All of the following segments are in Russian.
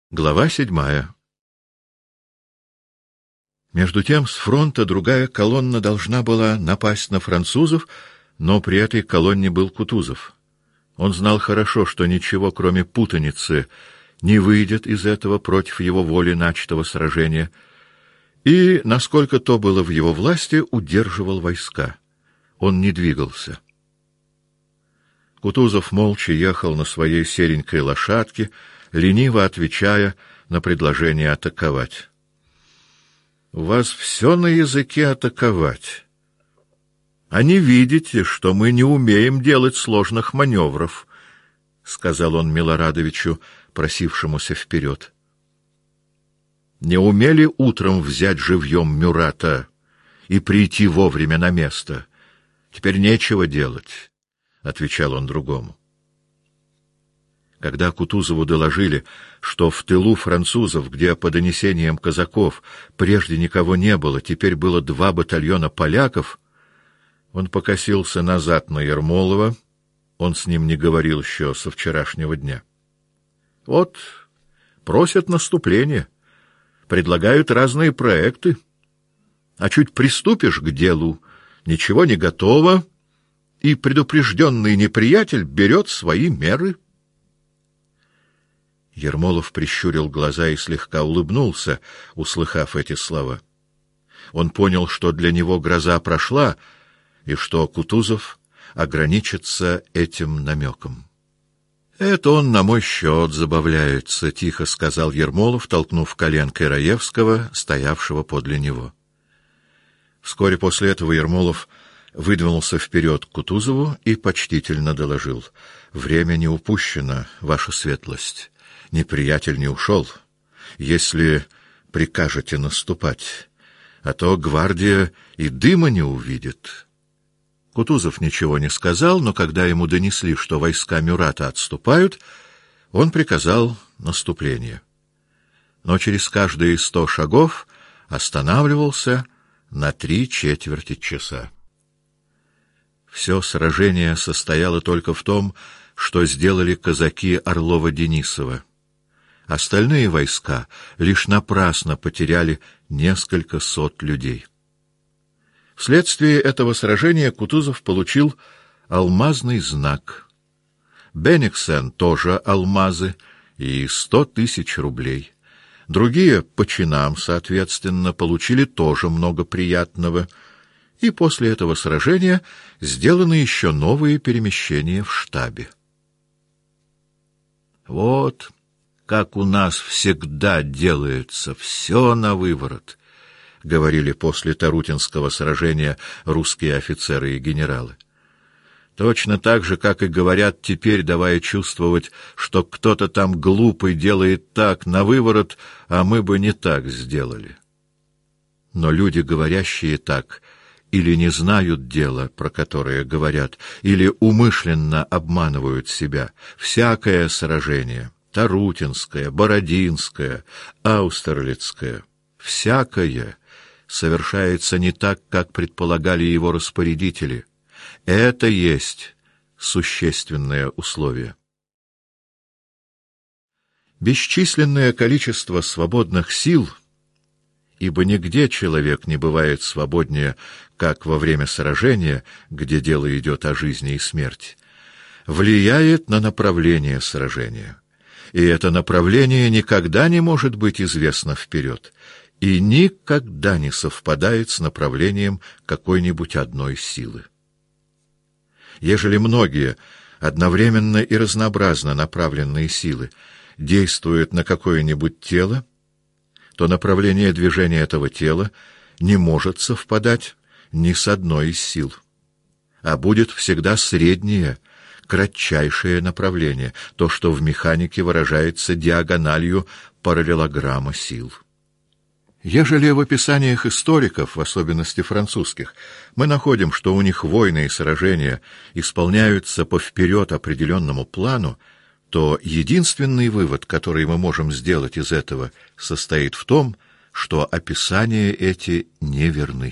Глава 7. Между тем с фронта другая колонна должна была напасть на французов, но при этой колонне был Кутузов. Он знал хорошо, что ничего, кроме путаницы, не выйдет из этого против его воли начатого сражения, и, насколько то было в его власти, удерживал войска. Он не двигался. Кутузов молча ехал на своей серенькой лошадке, лениво отвечая на предложение атаковать. — У вас все на языке атаковать. А не видите, что мы не умеем делать сложных маневров, — сказал он Милорадовичу, просившемуся вперед. Не умели утром взять живьем Мюрата и прийти вовремя на место. Теперь нечего делать, — отвечал он другому. Когда Кутузову доложили, что в тылу французов, где, по донесениям казаков, прежде никого не было, теперь было 2 батальона поляков, он покосился назад на Ермолова, он с ним не говорил еще со вчерашнего дня. Вот, просят наступления, предлагают разные проекты, а чуть приступишь к делу, ничего не готово, и предупрежденный неприятель берет свои меры. Ермолов прищурил глаза и слегка улыбнулся, услыхав эти слова. Он понял, что для него гроза прошла, и что Кутузов ограничится этим намеком. — Это он на мой счет забавляется, — тихо сказал Ермолов, толкнув коленкой Раевского, стоявшего подле него. Вскоре после этого Ермолов выдвинулся вперед к Кутузову и почтительно доложил: — Время не упущено, ваша светлость. Неприятель не ушел, если прикажете наступать, а то гвардия и дыма не увидит. Кутузов ничего не сказал, но когда ему донесли, что войска Мюрата отступают, он приказал наступление. Но через каждые 100 шагов останавливался на 3/4 часа. Все сражение состояло только в том, что сделали казаки Орлова-Денисова. Остальные войска лишь напрасно потеряли несколько сот людей. Вследствие этого сражения Кутузов получил алмазный знак. Бенниксен тоже алмазы и 100 000 рублей. Другие по чинам, соответственно, получили тоже много приятного. И после этого сражения сделаны еще новые перемещения в штабе. Вот как у нас всегда делается, все на выворот, — говорили после Тарутинского сражения русские офицеры и генералы. Точно так же, как и говорят теперь, давая чувствовать, что кто-то там глупый делает так на выворот, а мы бы не так сделали. Но люди, говорящие так, или не знают дела, про которое говорят, или умышленно обманывают себя. Всякое сражение — Тарутинское, Бородинское, Аустерлицкое — всякое совершается не так, как предполагали его распорядители. Это есть существенное условие. Бесчисленное количество свободных сил, ибо нигде человек не бывает свободнее, как во время сражения, где дело идет о жизни и смерти, влияет на направление сражения. И это направление никогда не может быть известно вперед и никогда не совпадает с направлением какой-нибудь одной силы. Ежели многие, одновременно и разнообразно направленные силы действуют на какое-нибудь тело, то направление движения этого тела не может совпадать ни с одной из сил, а будет всегда среднее, кратчайшее направление, то, что в механике выражается диагональю параллелограмма сил. Ежели в описаниях историков, в особенности французских, мы находим, что у них войны и сражения исполняются по вперед определенному плану, то единственный вывод, который мы можем сделать из этого, состоит в том, что описания эти неверны.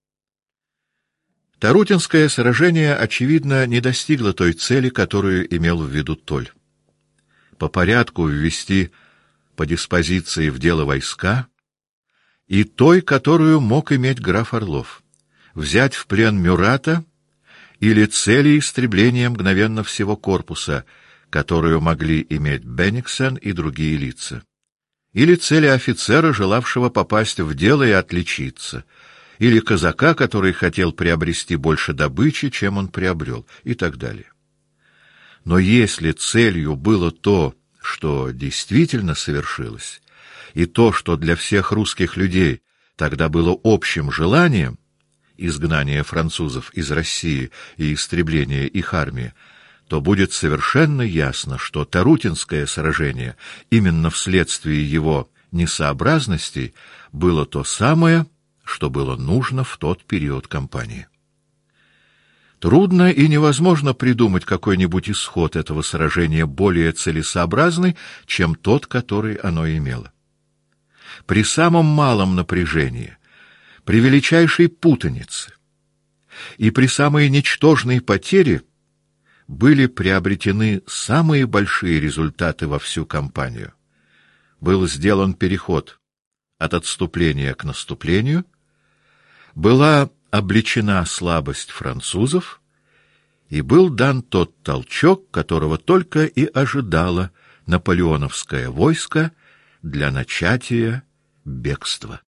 Тарутинское сражение, очевидно, не достигло той цели, которую имел в виду Толь. По порядку ввести по диспозиции в дело войска, и той, которую мог иметь граф Орлов — взять в плен Мюрата или цели истребления мгновенно всего корпуса, которую могли иметь Бенниксен и другие лица, или цели офицера, желавшего попасть в дело и отличиться, или казака, который хотел приобрести больше добычи, чем он приобрел, и так далее. Но если целью было то, что действительно совершилось, и то, что для всех русских людей тогда было общим желанием, изгнание французов из России и истребление их армии, то будет совершенно ясно, что Тарутинское сражение именно вследствие его несообразностей было то самое, что было нужно в тот период кампании. Трудно и невозможно придумать какой-нибудь исход этого сражения более целесообразный, чем тот, который оно имело. При самом малом напряжении, при величайшей путанице и при самой ничтожной потере были приобретены самые большие результаты во всю кампанию. Был сделан переход от отступления к наступлению, была обличена слабость французов, и был дан тот толчок, которого только и ожидало наполеоновское войско для начатия бегства.